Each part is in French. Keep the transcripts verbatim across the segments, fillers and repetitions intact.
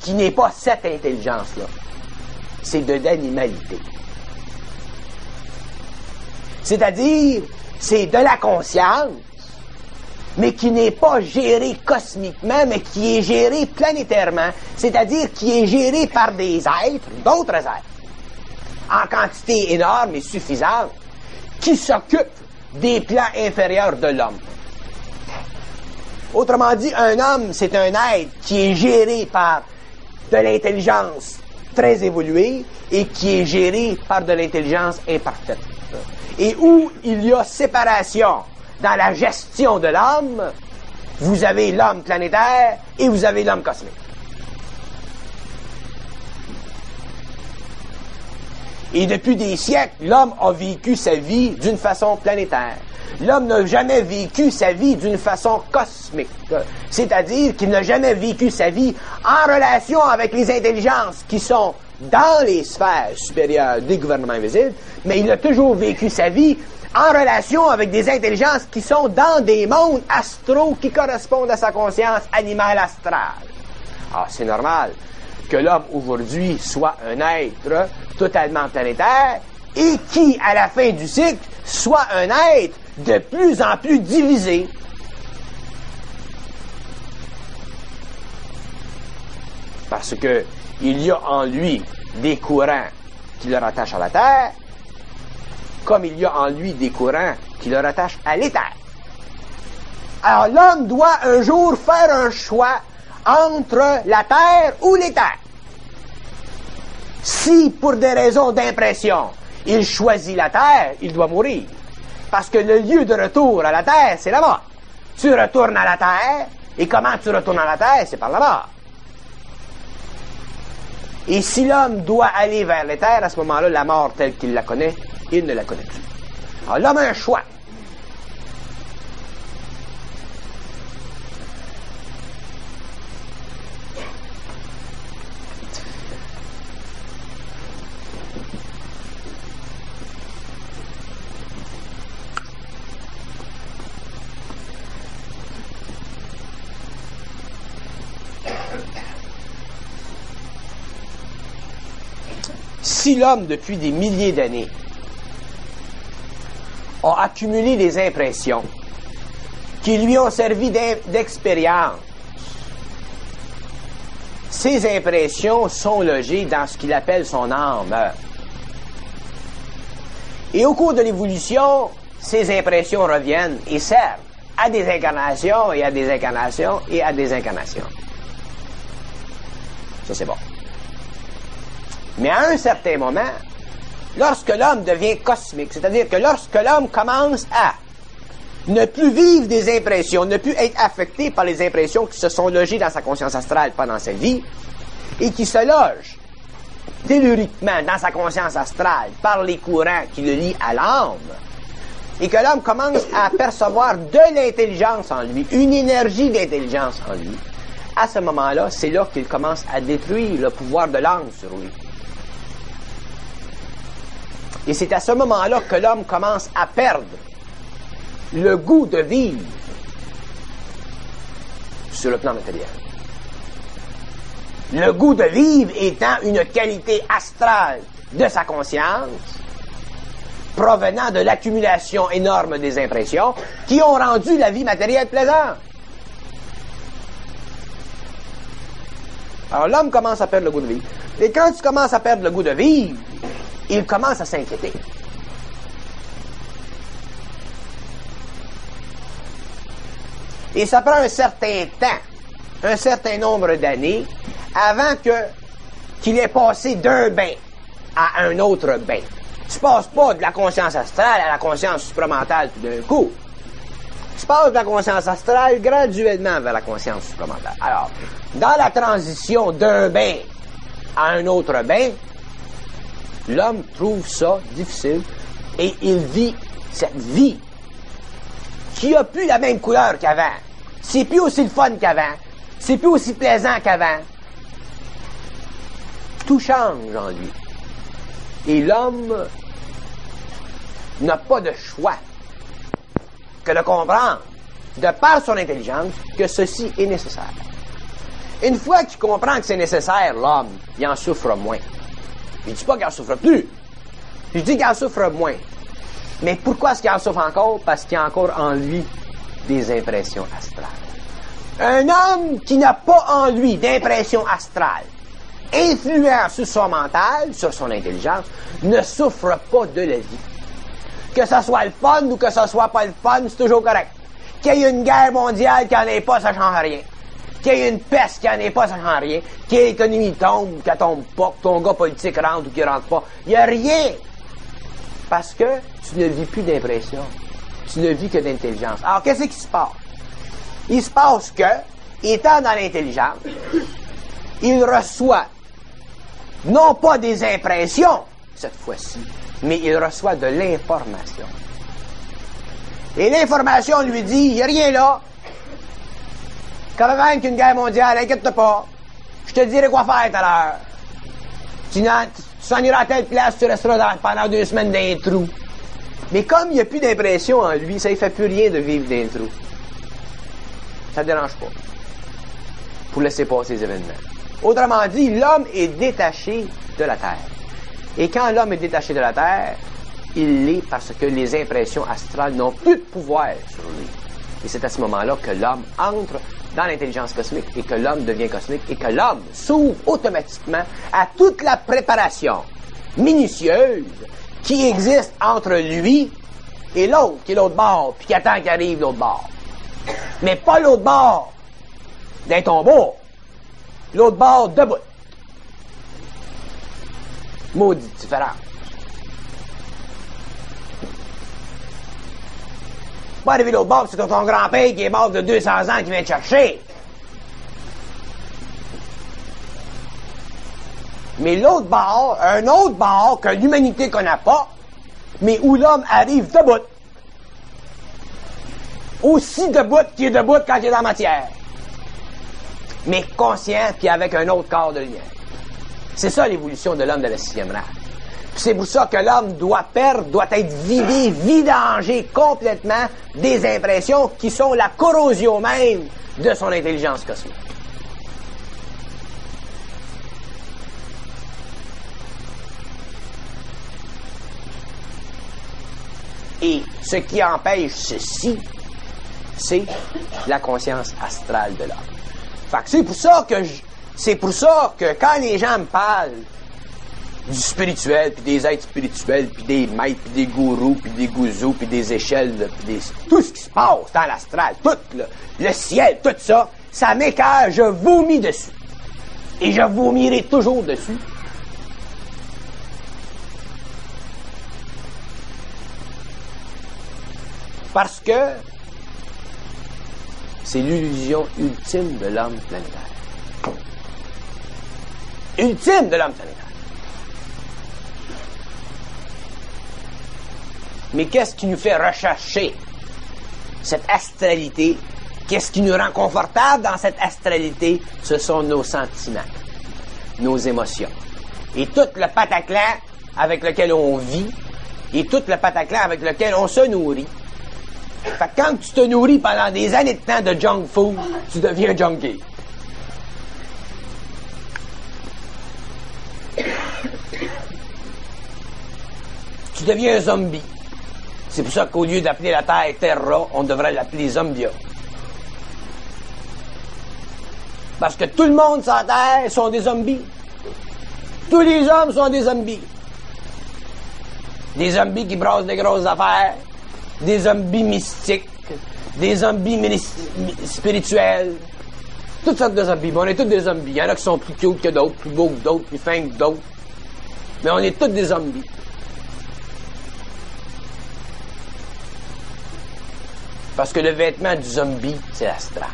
qui n'est pas cette intelligence-là. C'est de l'animalité. C'est-à-dire, c'est de la conscience, mais qui n'est pas gérée cosmiquement, mais qui est gérée planétairement, c'est-à-dire qui est gérée par des êtres, d'autres êtres, en quantité énorme et suffisante, qui s'occupent des plans inférieurs de l'homme. Autrement dit, un homme, c'est un être qui est géré par de l'intelligence très évoluée et qui est géré par de l'intelligence imparfaite. Et où il y a séparation dans la gestion de l'homme, vous avez l'homme planétaire et vous avez l'homme cosmique. Et depuis des siècles, l'homme a vécu sa vie d'une façon planétaire. L'homme n'a jamais vécu sa vie d'une façon cosmique. C'est-à-dire qu'il n'a jamais vécu sa vie en relation avec les intelligences qui sont dans les sphères supérieures des gouvernements invisibles, mais il a toujours vécu sa vie en relation avec des intelligences qui sont dans des mondes astraux qui correspondent à sa conscience animale astrale. Alors, c'est normal que l'homme aujourd'hui soit un être totalement planétaire et qui, à la fin du cycle, soit un être de plus en plus divisé. Parce que il y a en lui des courants qui le rattachent à la Terre, comme il y a en lui des courants qui le rattachent à l'éther. Alors l'homme doit un jour faire un choix entre la Terre ou l'éther. Si, pour des raisons d'impression, il choisit la Terre, il doit mourir. Parce que le lieu de retour à la Terre, c'est la mort. Tu retournes à la Terre, et comment tu retournes à la Terre? C'est par la mort. Et si l'homme doit aller vers l'éther, à ce moment-là, la mort telle qu'il la connaît, il ne la connaît plus. Alors l'homme a un choix. Si l'homme, depuis des milliers d'années, a accumulé des impressions qui lui ont servi d'expérience, ces impressions sont logées dans ce qu'il appelle son âme. Et au cours de l'évolution, ces impressions reviennent et servent à des incarnations et à des incarnations et à des incarnations. Ça, c'est bon. Mais à un certain moment, lorsque l'homme devient cosmique, c'est-à-dire que lorsque l'homme commence à ne plus vivre des impressions, ne plus être affecté par les impressions qui se sont logées dans sa conscience astrale pendant sa vie, et qui se logent telluriquement dans sa conscience astrale par les courants qui le lient à l'âme, et que l'homme commence à percevoir de l'intelligence en lui, une énergie d'intelligence en lui, à ce moment-là, c'est là qu'il commence à détruire le pouvoir de l'âme sur lui. Et c'est à ce moment-là que l'homme commence à perdre le goût de vivre sur le plan matériel. Le goût de vivre étant une qualité astrale de sa conscience, provenant de l'accumulation énorme des impressions qui ont rendu la vie matérielle plaisante. Alors l'homme commence à perdre le goût de vivre. Et quand tu commences à perdre le goût de vivre, il commence à s'inquiéter. Et ça prend un certain temps, un certain nombre d'années, avant que qu'il ait passé d'un bain à un autre bain. Tu passes pas de la conscience astrale à la conscience supramentale tout d'un coup. Tu passes de la conscience astrale graduellement vers la conscience supramentale. Alors, dans la transition d'un bain à un autre bain, l'homme trouve ça difficile et il vit cette vie qui a plus la même couleur qu'avant. C'est plus aussi le fun qu'avant. C'est plus aussi plaisant qu'avant. Tout change en lui. Et l'homme n'a pas de choix que de comprendre, de par son intelligence, que ceci est nécessaire. Une fois qu'il comprend que c'est nécessaire, l'homme, il en souffre moins. Je ne dis pas qu'il en souffre plus. Je dis qu'il en souffre moins. Mais pourquoi est-ce qu'il en souffre encore? Parce qu'il y a encore en lui des impressions astrales. Un homme qui n'a pas en lui d'impressions astrales, influent sur son mental, sur son intelligence, ne souffre pas de la vie. Que ce soit le fun ou que ce soit pas le fun, c'est toujours correct. Qu'il y ait une guerre mondiale, qu'il n'y en ait pas, ça ne change rien. Qu'il y ait une peste, qu'il n'y en ait pas, ça ne change rien. Qu'il y ait l'économie tombe, qu'elle tombe pas, que ton gars politique rentre ou qu'il rentre pas. Il n'y a rien. Parce que tu ne vis plus d'impression. Tu ne vis que d'intelligence. Alors, qu'est-ce qui se passe? Il se passe que, étant dans l'intelligence, il reçoit non pas des impressions, cette fois-ci, mais il reçoit de l'information. Et l'information lui dit, il n'y a rien là. Quand même qu'une guerre mondiale, inquiète-toi pas. Je te dirai quoi faire tout à l'heure. Tu, tu s'en iras à telle place, tu resteras dans, pendant deux semaines dans un trou. Mais comme il n'y a plus d'impression en lui, ça ne fait plus rien de vivre dans un trou. Ça ne dérange pas. Pour laisser passer les événements. Autrement dit, l'homme est détaché de la terre. Et quand l'homme est détaché de la terre, il l'est parce que les impressions astrales n'ont plus de pouvoir sur lui. Et c'est à ce moment-là que l'homme entre dans l'intelligence cosmique et que l'homme devient cosmique et que l'homme s'ouvre automatiquement à toute la préparation minutieuse qui existe entre lui et l'autre, qui est l'autre bord, puis qui attend qu'il arrive l'autre bord. Mais pas l'autre bord d'un tombeau, l'autre bord debout. Maudite différence. Pas arriver l'autre bord, c'est ton grand-père qui est mort de deux cents ans qui vient te chercher. Mais l'autre bord, un autre bord que l'humanité connaît pas, mais où l'homme arrive debout. Aussi debout qu'il est debout quand il est dans la matière. Mais conscient puis avec un autre corps de lumière. C'est ça l'évolution de l'homme de la sixième race. C'est pour ça que l'homme doit perdre, doit être vidé, vidangé complètement des impressions qui sont la corrosion même de son intelligence cosmique. Et ce qui empêche ceci, c'est la conscience astrale de l'homme. Fait que c'est pour ça que je, c'est pour ça que quand les gens me parlent du spirituel, puis des êtres spirituels, puis des maîtres, puis des gourous, puis des gouzous, puis des échelles, puis des, tout ce qui se passe dans l'astral, tout le, le ciel, tout ça, ça m'écoeure, je vomis dessus. Et je vomirai toujours dessus. Parce que c'est l'illusion ultime de l'homme planétaire. Ultime de l'homme planétaire. Mais qu'est-ce qui nous fait rechercher cette astralité? Qu'est-ce qui nous rend confortable dans cette astralité? Ce sont nos sentiments, nos émotions. Et tout le pataclan avec lequel on vit, et tout le pataclan avec lequel on se nourrit. Fait que quand tu te nourris pendant des années de temps de junk food, tu deviens junkie. Tu deviens un zombie. C'est pour ça qu'au lieu d'appeler la Terre Terra, on devrait l'appeler Zombia. Parce que tout le monde sur la Terre sont des zombies. Tous les hommes sont des zombies. Des zombies qui brassent des grosses affaires, des zombies mystiques, des zombies spirituels, toutes sortes de zombies. Mais on est tous des zombies. Il y en a qui sont plus cute que d'autres, plus beaux que d'autres, plus fins que d'autres. Mais on est tous des zombies. Parce que le vêtement du zombie, c'est l'astral.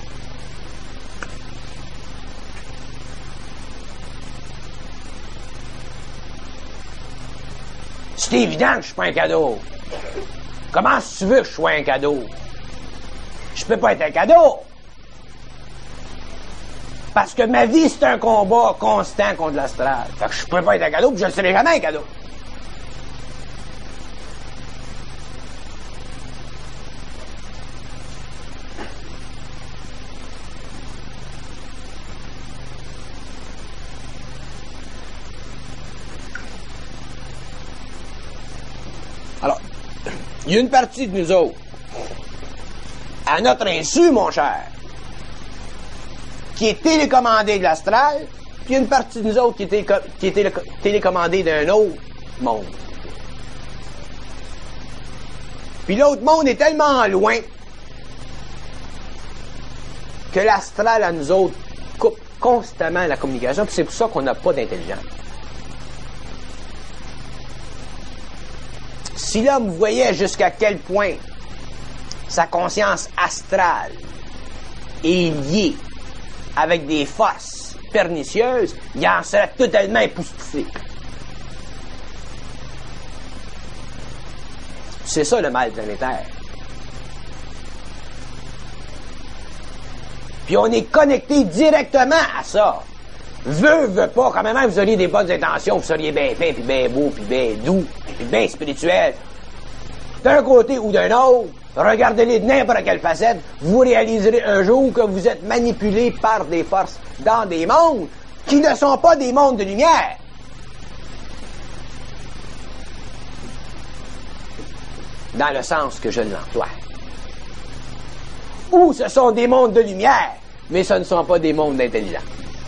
C'est évident que je suis pas un cadeau. Comment tu veux que je sois un cadeau? Je peux pas être un cadeau. Parce que ma vie, c'est un combat constant contre l'astral. Fait que je peux pas être un cadeau, puis je ne serai jamais un cadeau. Il y a une partie de nous autres, à notre insu, mon cher, qui est télécommandée de l'astral, puis il y a une partie de nous autres qui est, téléco- qui est téléco- télécommandée d'un autre monde. Puis l'autre monde est tellement loin que l'astral à nous autres coupe constamment la communication, puis c'est pour ça qu'on n'a pas d'intelligence. Si l'homme voyait jusqu'à quel point sa conscience astrale est liée avec des forces pernicieuses, il en serait totalement époustouflé. C'est ça le mal planétaire. Puis on est connecté directement à ça. Veux, veux pas, quand même vous auriez des bonnes intentions, vous seriez bien fin, puis bien beau, puis bien doux, puis bien spirituel. D'un côté ou d'un autre, regardez-les de n'importe quelle facette, vous réaliserez un jour que vous êtes manipulé par des forces dans des mondes qui ne sont pas des mondes de lumière. Dans le sens que je l'emploie. Ou ce sont des mondes de lumière, mais ce ne sont pas des mondes d'intelligence.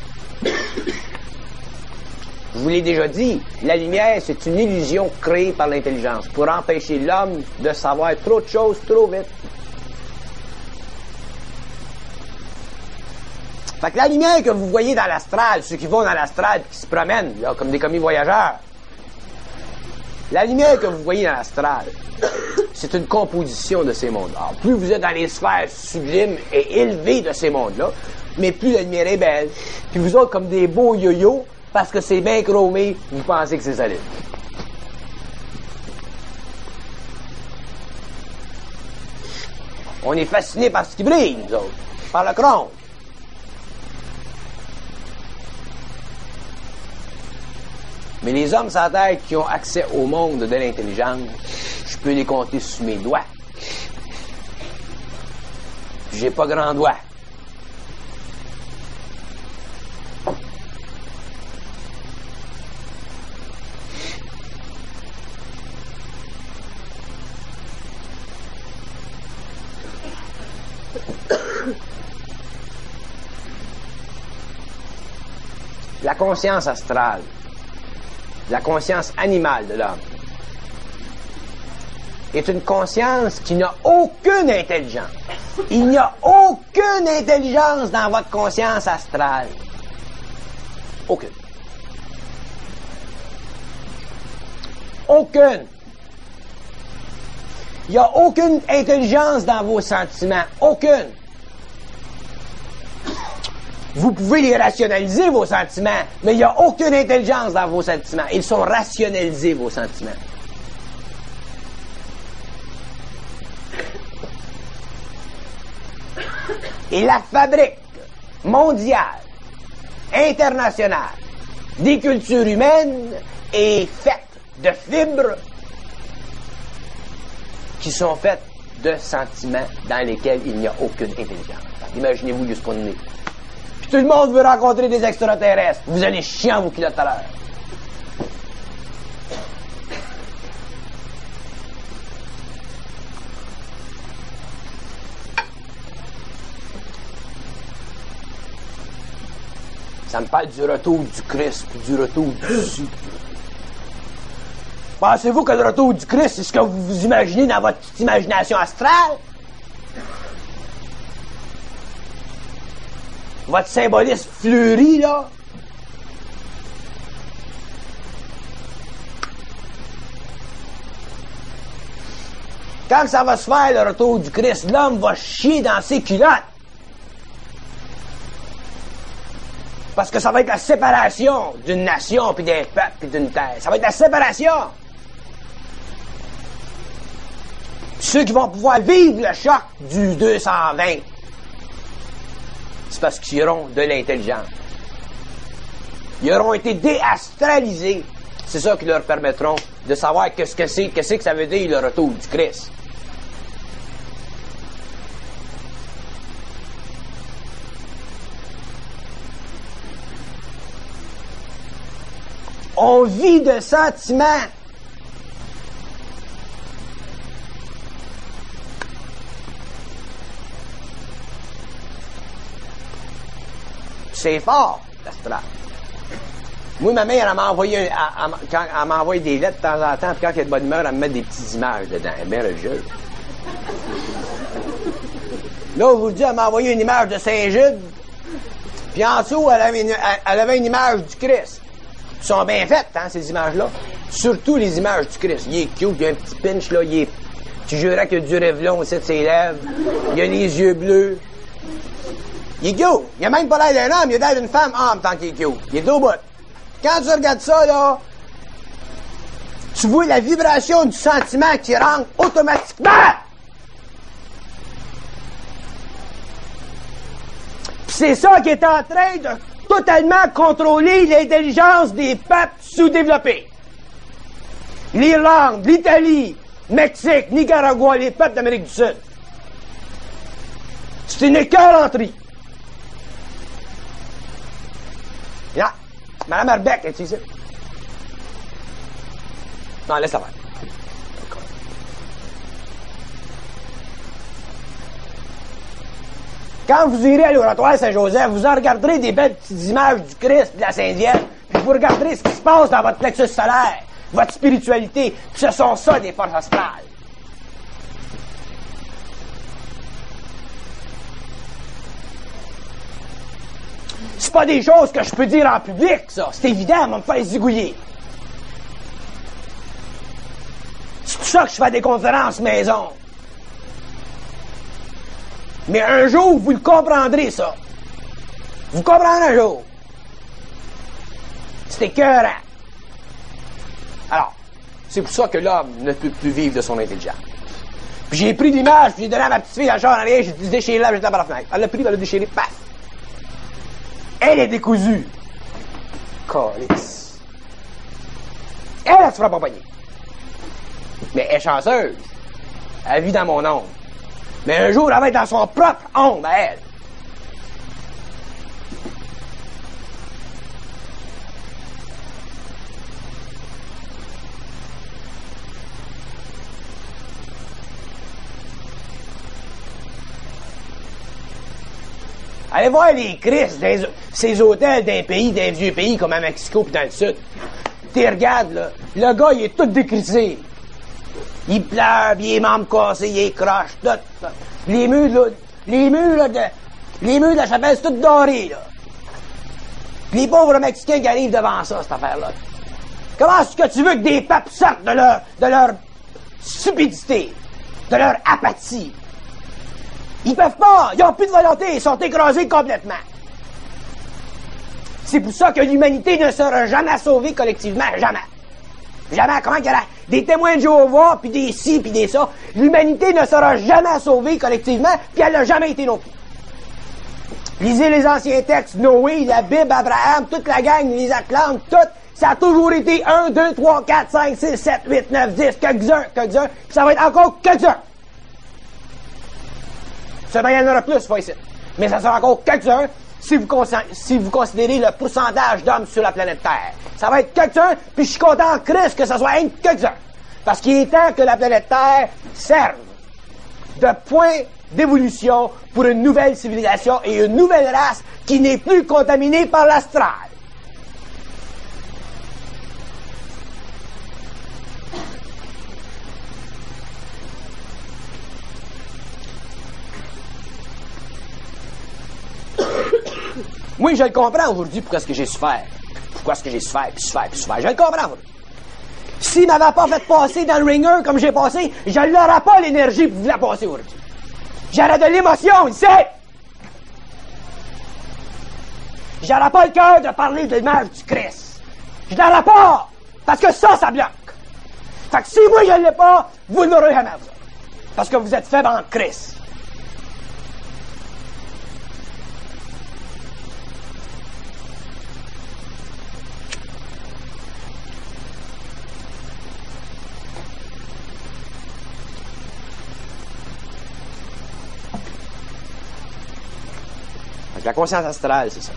Je vous l'ai déjà dit, la lumière, c'est une illusion créée par l'intelligence pour empêcher l'homme de savoir trop de choses trop vite. Fait que la lumière que vous voyez dans l'astral, ceux qui vont dans l'astral et qui se promènent, là, comme des commis voyageurs, la lumière que vous voyez dans l'astral, c'est une composition de ces mondes. Alors, plus vous êtes dans les sphères sublimes et élevées de ces mondes-là, mais plus la lumière est belle. Puis vous autres, comme des beaux yo-yo, parce que c'est bien chromé, vous pensez que c'est solide. On est fasciné par ce qui brille, nous autres, par le chrome. Mais les hommes sur la Terre qui ont accès au monde de l'intelligence, je peux les compter sous mes doigts. J'ai pas grand doigt. La conscience astrale, la conscience animale de l'homme, est une conscience qui n'a aucune intelligence. Il n'y a aucune intelligence dans votre conscience astrale. Aucune. Aucune. Il n'y a aucune intelligence dans vos sentiments. Aucune. Vous pouvez les rationaliser, vos sentiments, mais il n'y a aucune intelligence dans vos sentiments. Ils sont rationalisés, vos sentiments. Et la fabrique mondiale, internationale, des cultures humaines est faite de fibres qui sont faites de sentiments dans lesquels il n'y a aucune intelligence. Imaginez-vous juste pour nous. Tout le monde veut rencontrer des extraterrestres. Vous allez chier en vos culottes à l'heure. Ça me parle du retour du Christ, puis du retour du Jésus. Pensez-vous que le retour du Christ, c'est ce que vous vous imaginez dans votre petite imagination astrale? Votre symbolisme fleuri, là? Quand ça va se faire, le retour du Christ, l'homme va chier dans ses culottes. Parce que ça va être la séparation d'une nation, puis d'un peuple, puis d'une terre. Ça va être la séparation. Ceux qui vont pouvoir vivre le choc du deux cent vingt, c'est parce qu'ils auront de l'intelligence. Ils auront été déastralisés. C'est ça qui leur permettront de savoir qu'est-ce que c'est, qu'est-ce que ça veut dire le retour du Christ. On vit de sentiments. c'est fort, l'astral. Moi, ma mère, elle m'a envoyé, un, elle, elle, quand, elle m'a envoyé des lettres de temps en temps, puis quand elle est de bonne humeur, elle me met des petites images dedans. Elle est bien religieuse. Là, aujourd'hui, elle m'a envoyé une image de Saint-Jude, puis en dessous, elle avait, une, elle avait une image du Christ. Ils sont bien faites, hein, ces images-là. Surtout les images du Christ. Il est cute, il y a un petit pinch, là, il est... Tu jurerais qu'il y a du Revlon aussi de ses lèvres. Il a les yeux bleus. Il est cute. Il a même pas l'air d'un homme, il a l'air d'une femme en même temps qu'il est cute. Il est au bout. Quand tu regardes ça, là, tu vois la vibration du sentiment qui rentre automatiquement. Puis c'est ça qui est en train de totalement contrôler l'intelligence des peuples sous-développés. L'Irlande, l'Italie, Mexique, Nicaragua, les peuples d'Amérique du Sud. C'est une écœuranterie. Là, Mme Arbeck est ici. Non, laisse la faire. Quand vous irez à l'Oratoire Saint-Joseph, vous en regarderez des belles petites images du Christ et de la Sainte Vierge, puis vous regarderez ce qui se passe dans votre plexus solaire, votre spiritualité, puis ce sont ça des forces astrales. C'est pas des choses que je peux dire en public, ça. C'est évident, on va me faire zigouiller. C'est pour ça que je fais des conférences maison. Mais un jour, vous le comprendrez, ça. Vous comprendrez un jour. C'est écœurant. Alors, c'est pour ça que l'homme ne peut plus vivre de son intelligence. Puis j'ai pris l'image, puis j'ai donné à ma petite fille dans le char en arrière, j'ai dit déchirez-la, j'étais par la fenêtre. Elle l'a pris, elle l'a déchiré, paf! Elle est décousue. Calice. Elle, elle se fera pas pogner. Mais elle est chanceuse. Elle vit dans mon ombre. Mais un jour, elle va être dans son propre ombre à elle. Allez voir les Christ, des, ces hôtels d'un pays, d'un vieux pays comme à Mexico pis dans le sud. Tu regardes, là, le gars, il est tout décrissé. Il pleure, pis il est membres cassés, il est croche, tout. Les murs, là, les murs, là, de, les murs de la chapelle, c'est tout doré, là. Pis les pauvres Mexicains qui arrivent devant ça, cette affaire-là. Comment est-ce que tu veux que des peuples sortent de leur, de leur stupidité, de leur apathie? Ils peuvent pas, ils ont plus de volonté, ils sont écrasés complètement. C'est pour ça que l'humanité ne sera jamais sauvée collectivement, jamais. Jamais, comment qu'il y aura des témoins de Jéhovah, puis des ci, puis des ça. L'humanité ne sera jamais sauvée collectivement, puis elle n'a jamais été non plus. Lisez les anciens textes, Noé, la Bible, Abraham, toute la gang, les Atlantes, tout. Ça a toujours été un, deux, trois, quatre, cinq, six, sept, huit, neuf, dix, quelques-uns, quelques-uns, puis ça va être encore quelques-uns. Ça va y en aura plus, faut ici. Mais ça sera encore quelques-uns si vous, si vous considérez le pourcentage d'hommes sur la planète Terre. Ça va être quelques-uns, puis je suis content en Christ que ça soit un quelques-uns. Parce qu'il est temps que la planète Terre serve de point d'évolution pour une nouvelle civilisation et une nouvelle race qui n'est plus contaminée par l'astral. Oui, je le comprends aujourd'hui pourquoi est-ce que j'ai souffert. Pourquoi est-ce que j'ai souffert, puis souffert, puis souffert. Je le comprends aujourd'hui. S'il m'avait pas fait passer dans le ringer comme j'ai passé, je n'aurais pas l'énergie pour vous la passer aujourd'hui. J'aurais de l'émotion ici. J'aurais pas le cœur de parler de l'image du Christ. Je l'aurais pas. Parce que ça, ça bloque. Fait que si moi je ne l'ai pas, vous ne l'aurez jamais, vous. Parce que vous êtes faible en Christ. La conscience astrale, c'est ça.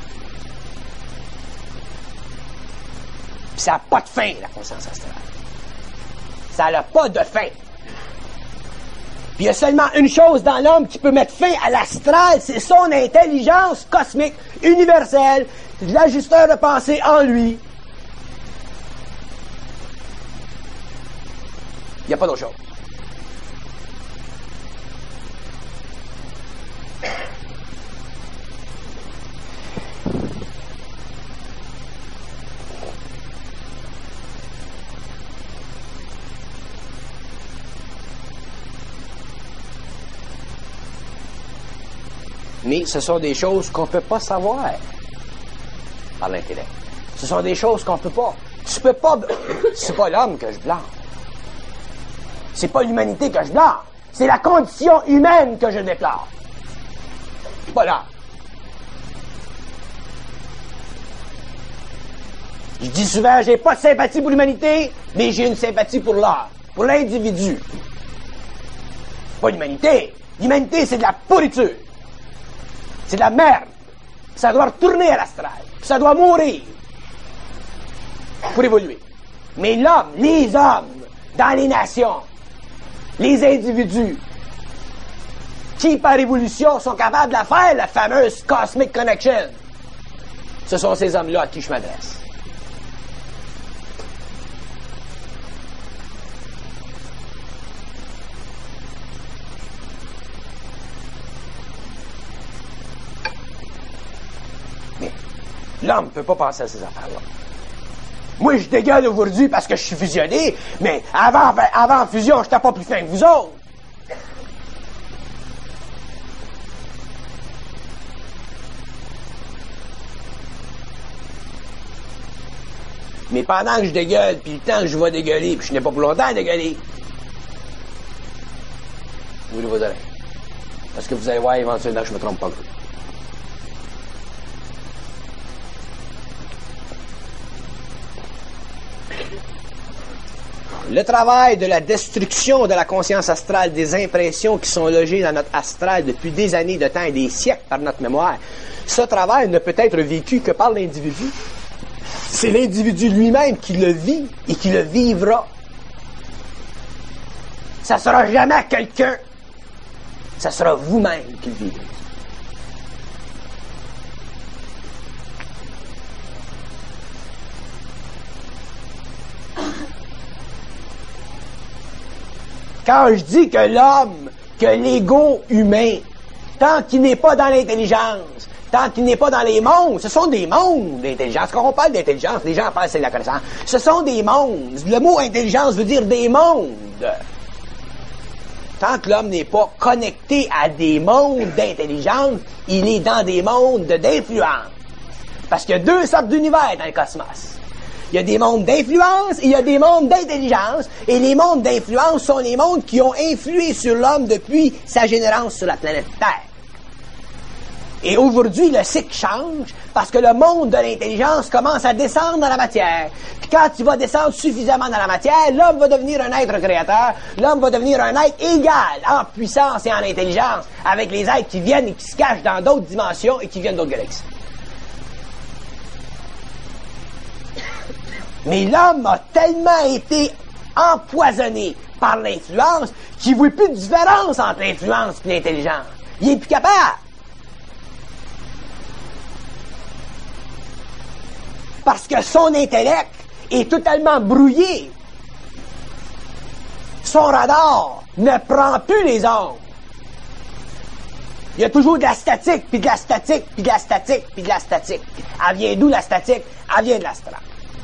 Puis ça n'a pas de fin, la conscience astrale. Ça n'a pas de fin. Puis il y a seulement une chose dans l'homme qui peut mettre fin à l'astral, c'est son intelligence cosmique, universelle, l'ajusteur de pensée en lui. Il n'y a pas d'autre chose. Mais ce sont des choses qu'on ne peut pas savoir par l'intellect. Ce sont des choses qu'on ne peut pas. Tu peux pas. C'est pas l'homme que je blâme. C'est pas l'humanité que je blâme. C'est la condition humaine que je déplore. Pas l'homme. Je dis souvent, j'ai pas de sympathie pour l'humanité, mais j'ai une sympathie pour l'homme, pour l'individu. Pas l'humanité. L'humanité, c'est de la pourriture. C'est de la merde. Ça doit retourner à l'astral. Ça doit mourir pour évoluer. Mais l'homme, les hommes, dans les nations, les individus, qui par évolution sont capables de faire, la fameuse Cosmic Connection, ce sont ces hommes-là à qui je m'adresse. L'homme ne peut pas penser à ces affaires-là. Moi, je dégueule aujourd'hui parce que je suis fusionné, mais avant, avant fusion, je n'étais pas plus fin que vous autres. Mais pendant que je dégueule, puis le temps que je vais dégueuler, puis je n'ai pas pour longtemps à dégueuler, ouvrez vos oreilles. Parce que vous allez voir éventuellement que je ne me trompe pas. Le travail de la destruction de la conscience astrale, des impressions qui sont logées dans notre astral depuis des années de temps et des siècles par notre mémoire, ce travail ne peut être vécu que par l'individu. C'est l'individu lui-même qui le vit et qui le vivra. Ça ne sera jamais quelqu'un. Ça sera vous-même qui le vivrez. Quand je dis que l'homme, que l'ego humain, tant qu'il n'est pas dans l'intelligence, tant qu'il n'est pas dans les mondes, ce sont des mondes d'intelligence. Quand on parle d'intelligence, les gens pensent que c'est de la connaissance. Ce sont des mondes. Le mot intelligence veut dire des mondes. Tant que l'homme n'est pas connecté à des mondes d'intelligence, il est dans des mondes d'influence. Parce qu'il y a deux sortes d'univers dans le cosmos. Il y a des mondes d'influence et il y a des mondes d'intelligence. Et les mondes d'influence sont les mondes qui ont influé sur l'homme depuis sa générance sur la planète Terre. Et aujourd'hui, le cycle change parce que le monde de l'intelligence commence à descendre dans la matière. Puis quand il va descendre suffisamment dans la matière, l'homme va devenir un être créateur. L'homme va devenir un être égal en puissance et en intelligence avec les êtres qui viennent et qui se cachent dans d'autres dimensions et qui viennent d'autres galaxies. Mais l'homme a tellement été empoisonné par l'influence qu'il ne voit plus de différence entre l'influence et l'intelligence. Il n'est plus capable. Parce que son intellect est totalement brouillé. Son radar ne prend plus les ondes. Il y a toujours de la statique, puis de la statique, puis de la statique, puis de la statique. Elle vient d'où la statique? Elle vient de l'astral.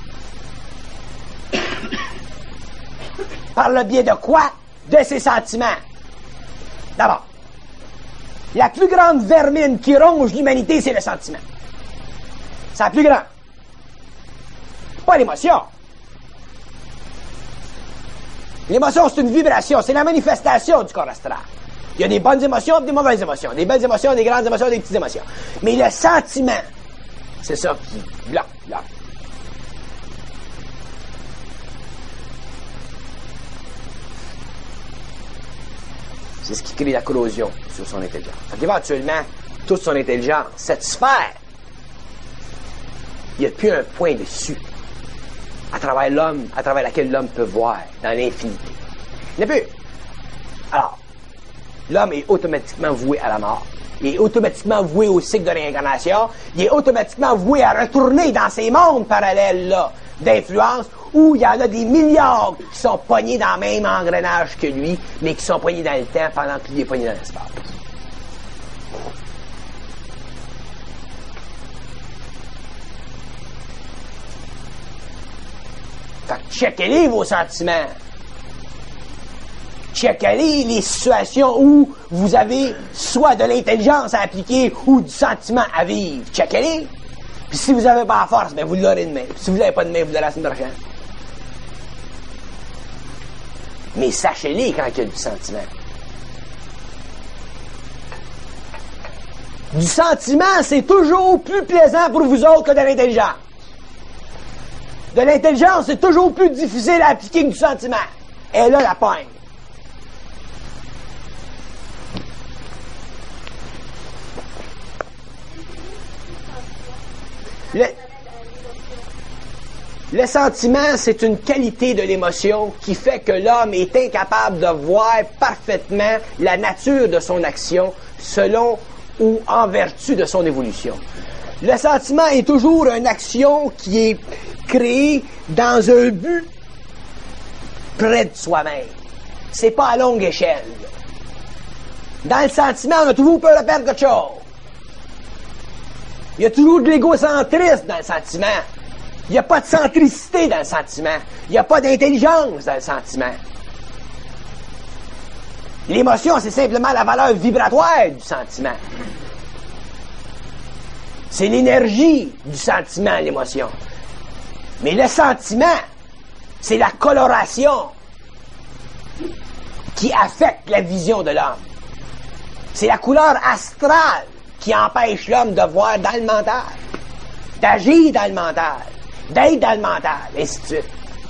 Par le biais de quoi? De ses sentiments. D'abord, la plus grande vermine qui ronge l'humanité, c'est le sentiment. C'est la plus grande. Pas l'émotion. L'émotion, c'est une vibration, c'est la manifestation du corps astral. Il y a des bonnes émotions et des mauvaises émotions, des belles émotions, des grandes émotions, des petites émotions. Mais le sentiment, c'est ça qui bloque, bloque. C'est ce qui crée la corrosion sur son intelligence. Donc, éventuellement, toute son intelligence, cette sphère, il n'y a plus un point dessus à travers l'homme, à travers laquelle l'homme peut voir dans l'infinité. Il n'y a plus. Alors, l'homme est automatiquement voué à la mort. Il est automatiquement voué au cycle de réincarnation. Il est automatiquement voué à retourner dans ces mondes parallèles-là d'influence où il y en a des milliards qui sont pognés dans le même engrenage que lui, mais qui sont pognés dans le temps pendant que lui est pogné dans l'espace. Fait que checkez-les vos sentiments. Checkez-les les situations où vous avez soit de l'intelligence à appliquer ou du sentiment à vivre. Checkez-les. Puis si vous n'avez pas la force, ben vous l'aurez demain. Puis si vous n'avez pas de main, vous l'aurez la semaine prochaine. Mais sachez-les quand il y a du sentiment. Du sentiment, c'est toujours plus plaisant pour vous autres que de l'intelligence. De l'intelligence, c'est toujours plus difficile à appliquer que du sentiment. Et là, la pogne. Le, le sentiment, c'est une qualité de l'émotion qui fait que l'homme est incapable de voir parfaitement la nature de son action selon ou en vertu de son évolution. Le sentiment est toujours une action qui est créée dans un but près de soi-même. C'est pas à longue échelle. Dans le sentiment, on a toujours peur de perdre quelque chose. Il y a toujours de l'égocentrisme dans le sentiment. Il n'y a pas de centricité dans le sentiment. Il n'y a pas d'intelligence dans le sentiment. L'émotion, c'est simplement la valeur vibratoire du sentiment. C'est l'énergie du sentiment, l'émotion. Mais le sentiment, c'est la coloration qui affecte la vision de l'homme. C'est la couleur astrale qui empêche l'homme de voir dans le mental, d'agir dans le mental, d'être dans le mental, et ainsi de suite.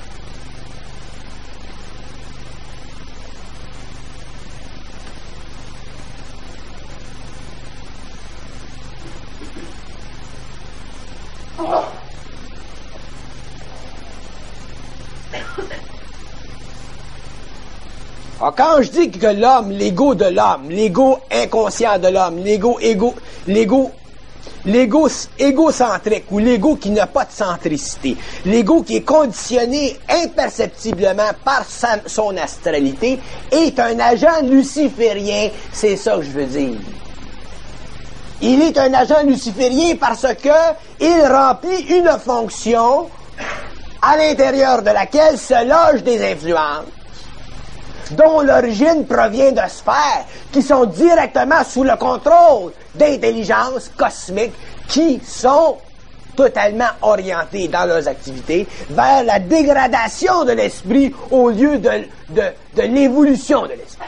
Alors, quand je dis que l'homme, l'ego de l'homme, l'ego inconscient de l'homme, l'ego égo, l'ego, l'ego égocentrique ou l'ego qui n'a pas de centricité, l'ego qui est conditionné imperceptiblement par sa, son astralité, est un agent luciférien, c'est ça que je veux dire. Il est un agent luciférien parce que il remplit une fonction à l'intérieur de laquelle se logent des influences dont l'origine provient de sphères qui sont directement sous le contrôle d'intelligences cosmiques qui sont totalement orientées dans leurs activités vers la dégradation de l'esprit au lieu de, de, de l'évolution de l'esprit.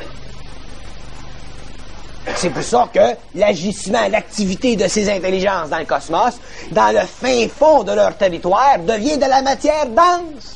C'est pour ça que l'agissement, l'activité de ces intelligences dans le cosmos, dans le fin fond de leur territoire, devient de la matière dense.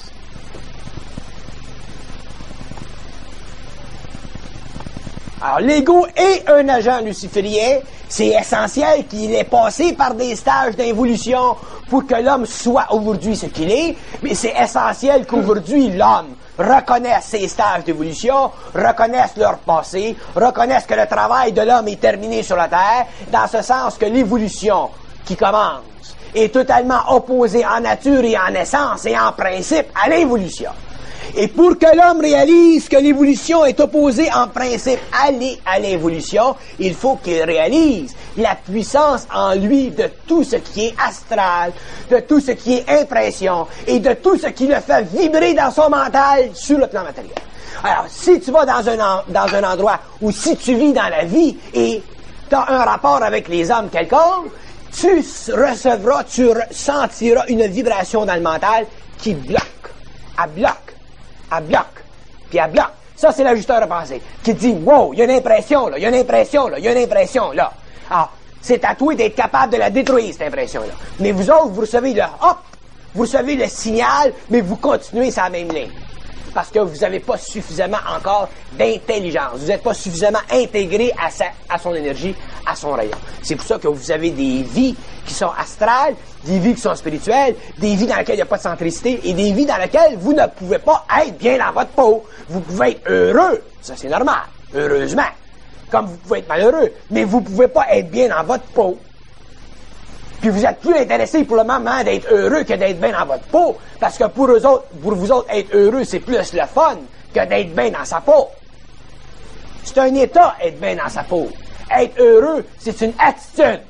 Alors, l'ego est un agent luciférien. C'est essentiel qu'il ait passé par des stages d'involution pour que l'homme soit aujourd'hui ce qu'il est, mais c'est essentiel qu'aujourd'hui, l'homme reconnaisse ses stages d'évolution, reconnaisse leur passé, reconnaisse que le travail de l'homme est terminé sur la Terre, dans ce sens que l'évolution qui commence est totalement opposée en nature et en essence et en principe à l'évolution. Et pour que l'homme réalise que l'évolution est opposée en principe à l'évolution, il faut qu'il réalise la puissance en lui de tout ce qui est astral, de tout ce qui est impression et de tout ce qui le fait vibrer dans son mental sur le plan matériel. Alors, si tu vas dans un, dans un endroit ou si tu vis dans la vie et tu as un rapport avec les hommes quelconques, tu recevras, tu sentiras une vibration dans le mental qui bloque, à bloc. à bloc, puis à bloc. Ça, c'est l'ajusteur de pensée qui dit, wow, il y a une impression, là, il y a une impression, là, il y a une impression, là. Alors, c'est à toi d'être capable de la détruire, cette impression-là. Mais vous autres, vous recevez le hop, vous recevez le signal, mais vous continuez sur la même ligne. Parce que vous n'avez pas suffisamment encore d'intelligence. Vous n'êtes pas suffisamment intégré à, sa, à son énergie, à son rayon. C'est pour ça que vous avez des vies qui sont astrales, des vies qui sont spirituelles, des vies dans lesquelles il n'y a pas de centricité et des vies dans lesquelles vous ne pouvez pas être bien dans votre peau. Vous pouvez être heureux, ça c'est normal, heureusement. comme vous pouvez être malheureux, mais vous pouvez pas être bien dans votre peau. Puis vous êtes plus intéressé pour le moment d'être heureux que d'être bien dans votre peau, parce que pour eux autres, pour vous autres, être heureux, c'est plus le fun que d'être bien dans sa peau. C'est un état, être bien dans sa peau. Être heureux, c'est une attitude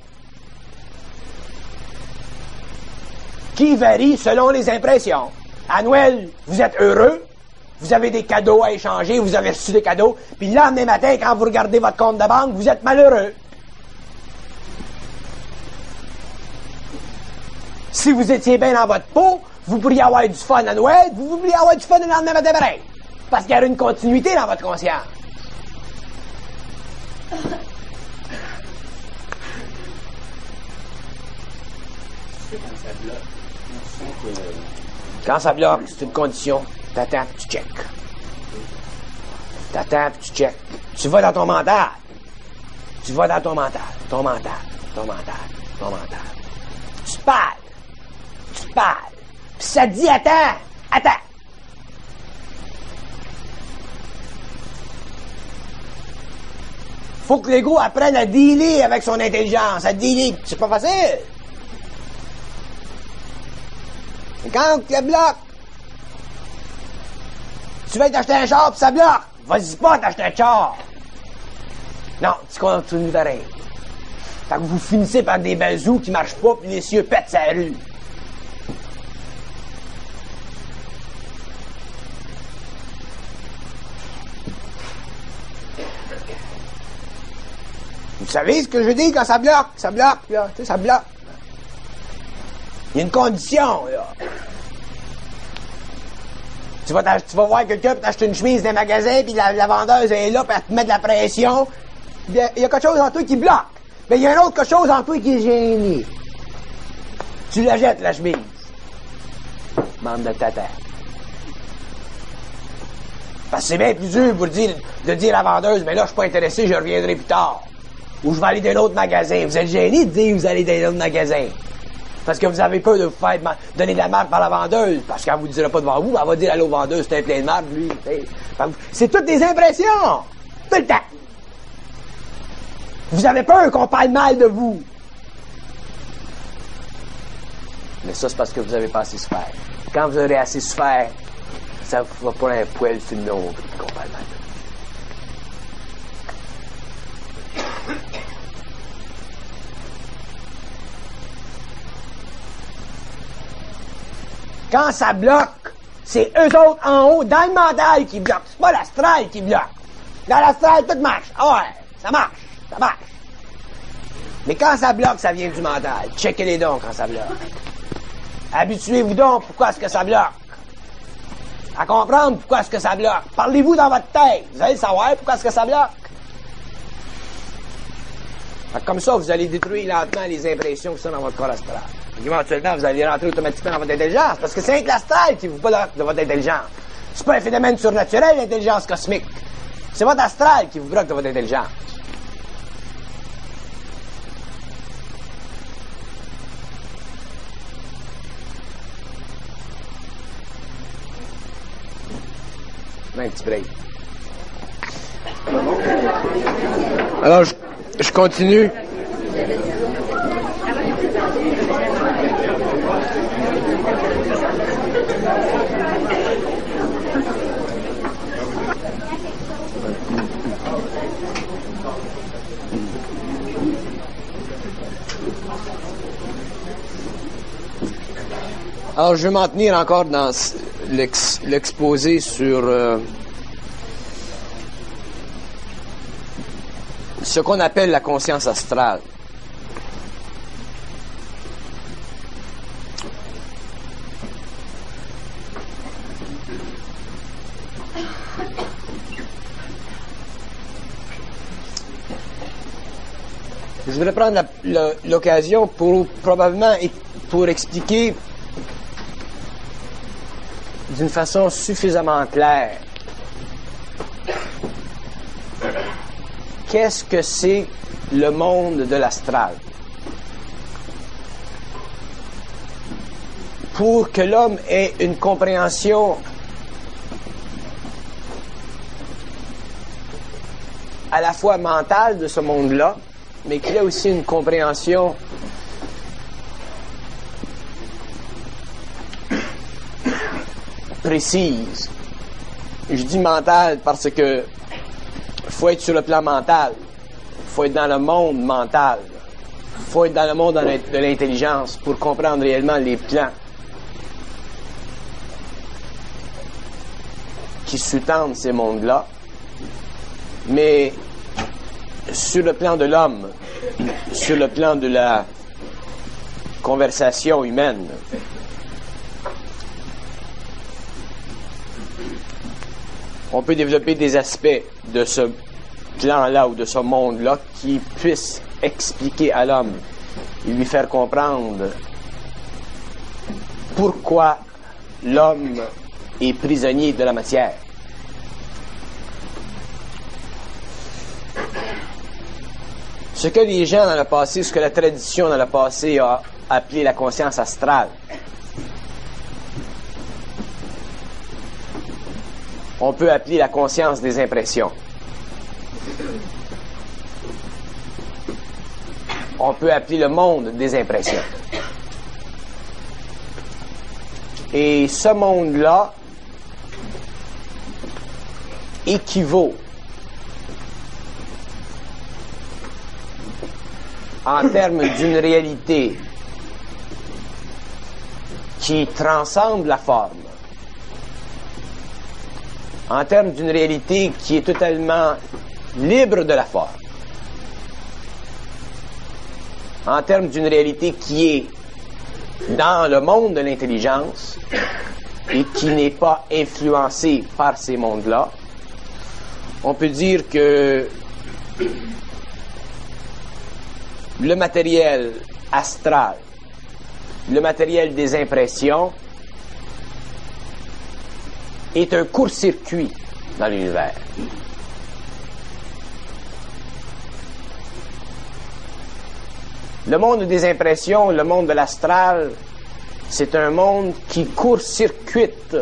qui varie selon les impressions. À Noël, vous êtes heureux, vous avez des cadeaux à échanger, vous avez reçu des cadeaux, puis le lendemain matin, quand vous regardez votre compte de banque, vous êtes malheureux. Si vous étiez bien dans votre peau, vous pourriez avoir du fun à Noël, vous pourriez avoir du fun le lendemain matin pareil. Parce qu'il y a une continuité dans votre conscience. Quand ça bloque, c'est une condition. T'attends, tu check. T'attends, tu check. Tu vas dans ton mental. Tu vas dans ton mental. Ton mental. Ton mental. Ton mental. Tu te parles. Tu te parles. Puis ça te dit, attends. Attends. Faut que l'ego apprenne à dealer avec son intelligence. À dealer. C'est pas facile. Et quand tu bloques, tu vas t'acheter un char, puis ça bloque. Vas-y pas t'acheter un char. Non, tu continues pareil. Fait que vous finissez par des bazous qui marchent pas, puis les cieux pètent sa rue. Vous savez ce que je dis quand ça bloque? Ça bloque, là. Tu sais, ça bloque. Il y a une condition, là. Tu vas, tu vas voir quelqu'un pour t'acheter une chemise d'un magasin, puis la, la vendeuse est là, puis elle te met de la pression. Il y, a, il y a quelque chose en toi qui bloque. Mais il y a un autre quelque chose en toi qui est gêné. Tu la jettes, la chemise. Bande de tata. Parce que c'est bien plus dur pour dire, de dire à la vendeuse, mais là, je suis pas intéressé, je reviendrai plus tard. Ou je vais aller dans un autre magasin. Vous êtes gêné de dire que vous allez dans un autre magasin. Parce que vous avez peur de vous faire donner de la marque par la vendeuse. Parce qu'elle ne vous dira pas devant vous, elle va dire à l'autre vendeuse, c'est un plein de marque, lui. C'est toutes des impressions. Tout le temps. Vous avez peur qu'on parle mal de vous. Mais ça, c'est parce que vous avez pas assez souffert. Quand vous aurez assez souffert, ça vous va pas un poil sur le nombre qu'on parle mal de vous. Quand ça bloque, c'est eux autres en haut, dans le mental qui bloquent. C'est pas l'astral qui bloque. Dans l'astral, tout marche. Ah ouais, ça marche, ça marche. Mais quand ça bloque, ça vient du mental. Checkez les dons quand ça bloque. Habituez-vous donc pourquoi est-ce que ça bloque. À comprendre pourquoi est-ce que ça bloque. Parlez-vous dans votre tête. Vous allez savoir pourquoi est-ce que ça bloque. Fait que comme ça, vous allez détruire lentement les impressions qui sont dans votre corps astral. Éventuellement, vous allez rentrer automatiquement dans votre intelligence, parce que c'est l'astral qui vous bloque de votre intelligence. C'est pas un phénomène surnaturel, l'intelligence cosmique. C'est votre astral qui vous bloque de votre intelligence. Un petit break. Alors, je, je continue. Alors, je vais m'en tenir encore dans l'ex, l'exposé sur euh, ce qu'on appelle la conscience astrale. Je voudrais prendre la, la, l'occasion pour probablement pour expliquer d'une façon suffisamment claire qu'est-ce que c'est le monde de l'astral, pour que l'homme ait une compréhension à la fois mentale de ce monde-là, mais qu'il a aussi une compréhension précise. Je dis mentale parce que faut être sur le plan mental, faut être dans le monde mental, faut être dans le monde de l'intelligence pour comprendre réellement les plans qui sous-tendent ces mondes-là. Mais sur le plan de l'homme, sur le plan de la conversation humaine, on peut développer des aspects de ce plan-là ou de ce monde-là qui puissent expliquer à l'homme et lui faire comprendre pourquoi l'homme est prisonnier de la matière. Ce que les gens dans le passé, ce que la tradition dans le passé a appelé la conscience astrale, on peut appeler la conscience des impressions. On peut appeler le monde des impressions. Et ce monde-là équivaut en termes d'une réalité qui transcende la forme, en termes d'une réalité qui est totalement libre de la forme, en termes d'une réalité qui est dans le monde de l'intelligence et qui n'est pas influencée par ces mondes-là, on peut dire que le matériel astral, le matériel des impressions, est un court-circuit dans l'univers. Le monde des impressions, le monde de l'astral, c'est un monde qui court-circuite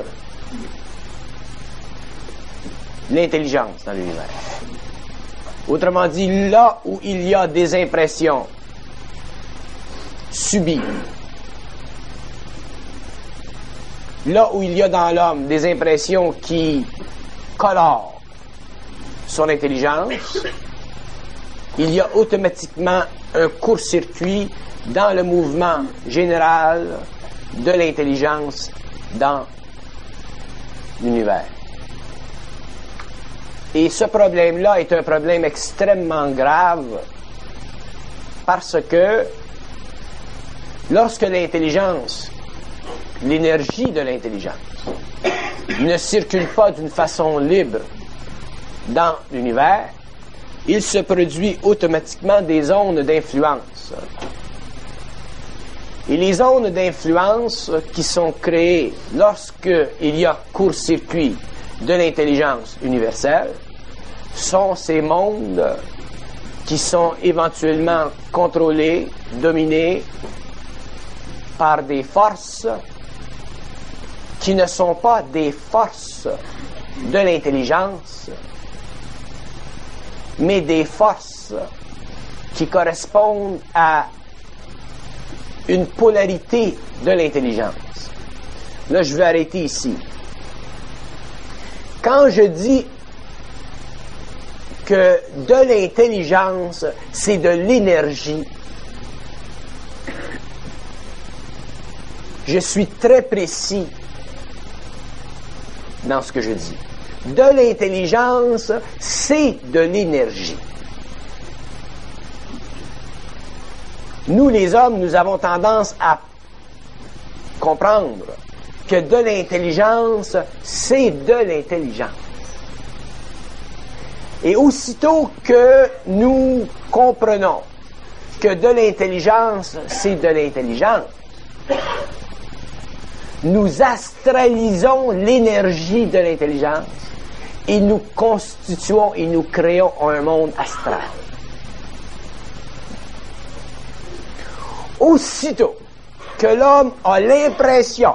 l'intelligence dans l'univers. Autrement dit, là où il y a des impressions subies, là où il y a dans l'homme des impressions qui colorent son intelligence, il y a automatiquement un court-circuit dans le mouvement général de l'intelligence dans l'univers. Et ce problème-là est un problème extrêmement grave parce que lorsque l'intelligence, l'énergie de l'intelligence, ne circule pas d'une façon libre dans l'univers, il se produit automatiquement des ondes d'influence. Et les ondes d'influence qui sont créées lorsqu'il y a court-circuit de l'intelligence universelle sont ces mondes qui sont éventuellement contrôlés, dominés par des forces qui ne sont pas des forces de l'intelligence, mais des forces qui correspondent à une polarité de l'intelligence. Là, je vais arrêter ici. Quand je dis que de l'intelligence, c'est de l'énergie, je suis très précis dans ce que je dis. De l'intelligence, c'est de l'énergie. Nous, les hommes, nous avons tendance à comprendre que de l'intelligence, c'est de l'intelligence. Et aussitôt que nous comprenons que de l'intelligence, c'est de l'intelligence, nous astralisons l'énergie de l'intelligence et nous constituons et nous créons un monde astral. Aussitôt que l'homme a l'impression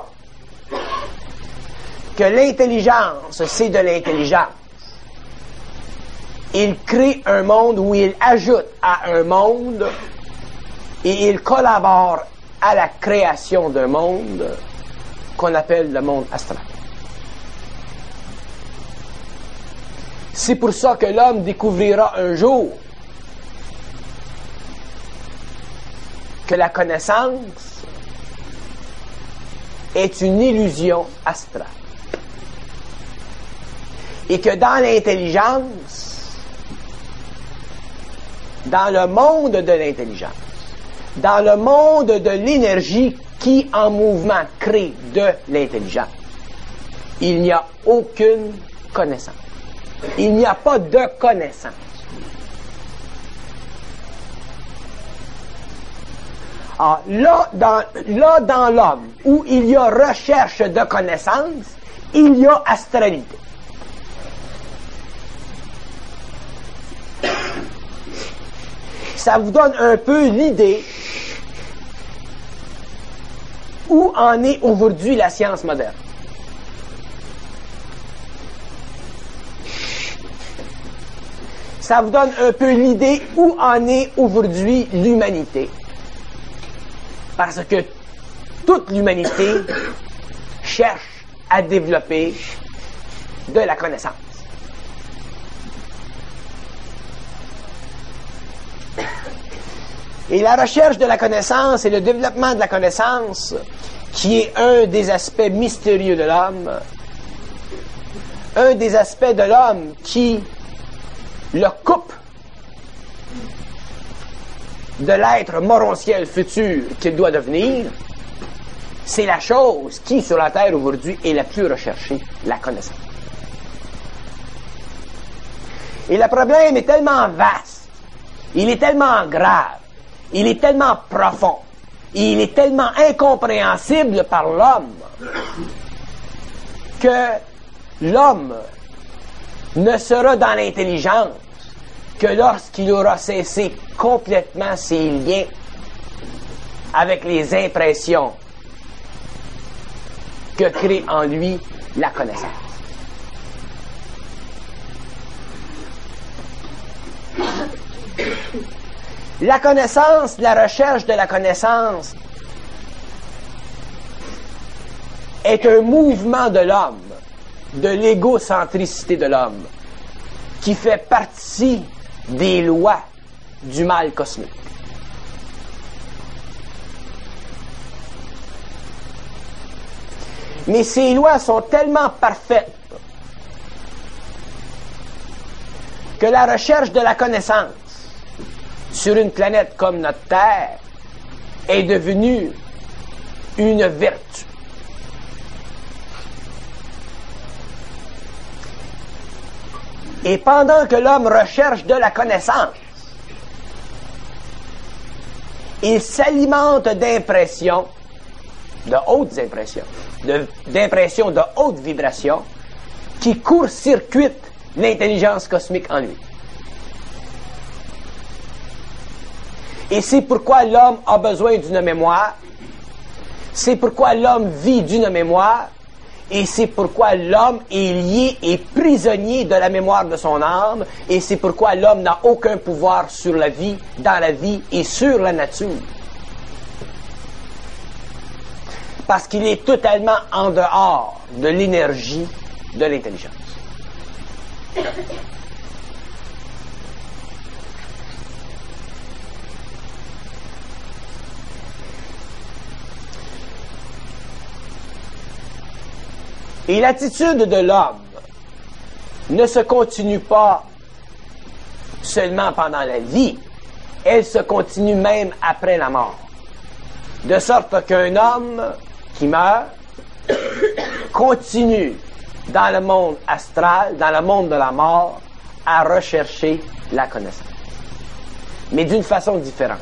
que l'intelligence, c'est de l'intelligence, il crée un monde où il ajoute à un monde et il collabore à la création d'un monde qu'on appelle le monde astral. C'est pour ça que l'homme découvrira un jour que la connaissance est une illusion astrale. Et que dans l'intelligence, dans le monde de l'intelligence, dans le monde de l'énergie qui en mouvement crée de l'intelligence, il n'y a aucune connaissance. Il n'y a pas de connaissance. Alors, là, dans, là, dans l'homme, où il y a recherche de connaissance, il y a astralité. Ça vous donne un peu l'idée où en est aujourd'hui la science moderne. Ça vous donne un peu l'idée où en est aujourd'hui l'humanité. Parce que toute l'humanité cherche à développer de la connaissance. Et la recherche de la connaissance et le développement de la connaissance, qui est un des aspects mystérieux de l'homme, un des aspects de l'homme qui le coupe de l'être morontiel futur qu'il doit devenir, c'est la chose qui, sur la Terre aujourd'hui, est la plus recherchée, la connaissance. Et le problème est tellement vaste, il est tellement grave, il est tellement profond, et il est tellement incompréhensible par l'homme que l'homme ne sera dans l'intelligence que lorsqu'il aura cessé complètement ses liens avec les impressions que crée en lui la connaissance. La connaissance, la recherche de la connaissance est un mouvement de l'homme, de l'égocentricité de l'homme, qui fait partie des lois du mal cosmique. Mais ces lois sont tellement parfaites que la recherche de la connaissance sur une planète comme notre Terre est devenue une vertu. Et pendant que l'homme recherche de la connaissance, il s'alimente d'impressions, de hautes impressions, de, d'impressions de haute vibration, qui court-circuitent l'intelligence cosmique en lui. Et c'est pourquoi l'homme a besoin d'une mémoire, c'est pourquoi l'homme vit d'une mémoire, et c'est pourquoi l'homme est lié et prisonnier de la mémoire de son âme, et c'est pourquoi l'homme n'a aucun pouvoir sur la vie, dans la vie et sur la nature. Parce qu'il est totalement en dehors de l'énergie de l'intelligence. Et l'attitude de l'homme ne se continue pas seulement pendant la vie, elle se continue même après la mort. De sorte qu'un homme qui meurt continue dans le monde astral, dans le monde de la mort, à rechercher la connaissance. Mais d'une façon différente.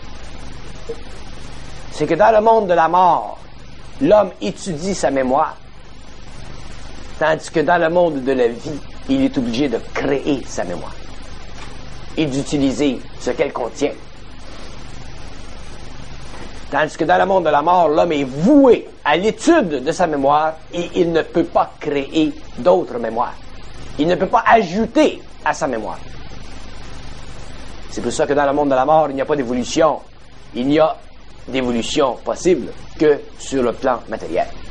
C'est que dans le monde de la mort, l'homme étudie sa mémoire, tandis que dans le monde de la vie, il est obligé de créer sa mémoire et d'utiliser ce qu'elle contient. Tandis que dans le monde de la mort, l'homme est voué à l'étude de sa mémoire et il ne peut pas créer d'autres mémoires. Il ne peut pas ajouter à sa mémoire. C'est pour ça que dans le monde de la mort, il n'y a pas d'évolution. Il n'y a d'évolution possible que sur le plan matériel.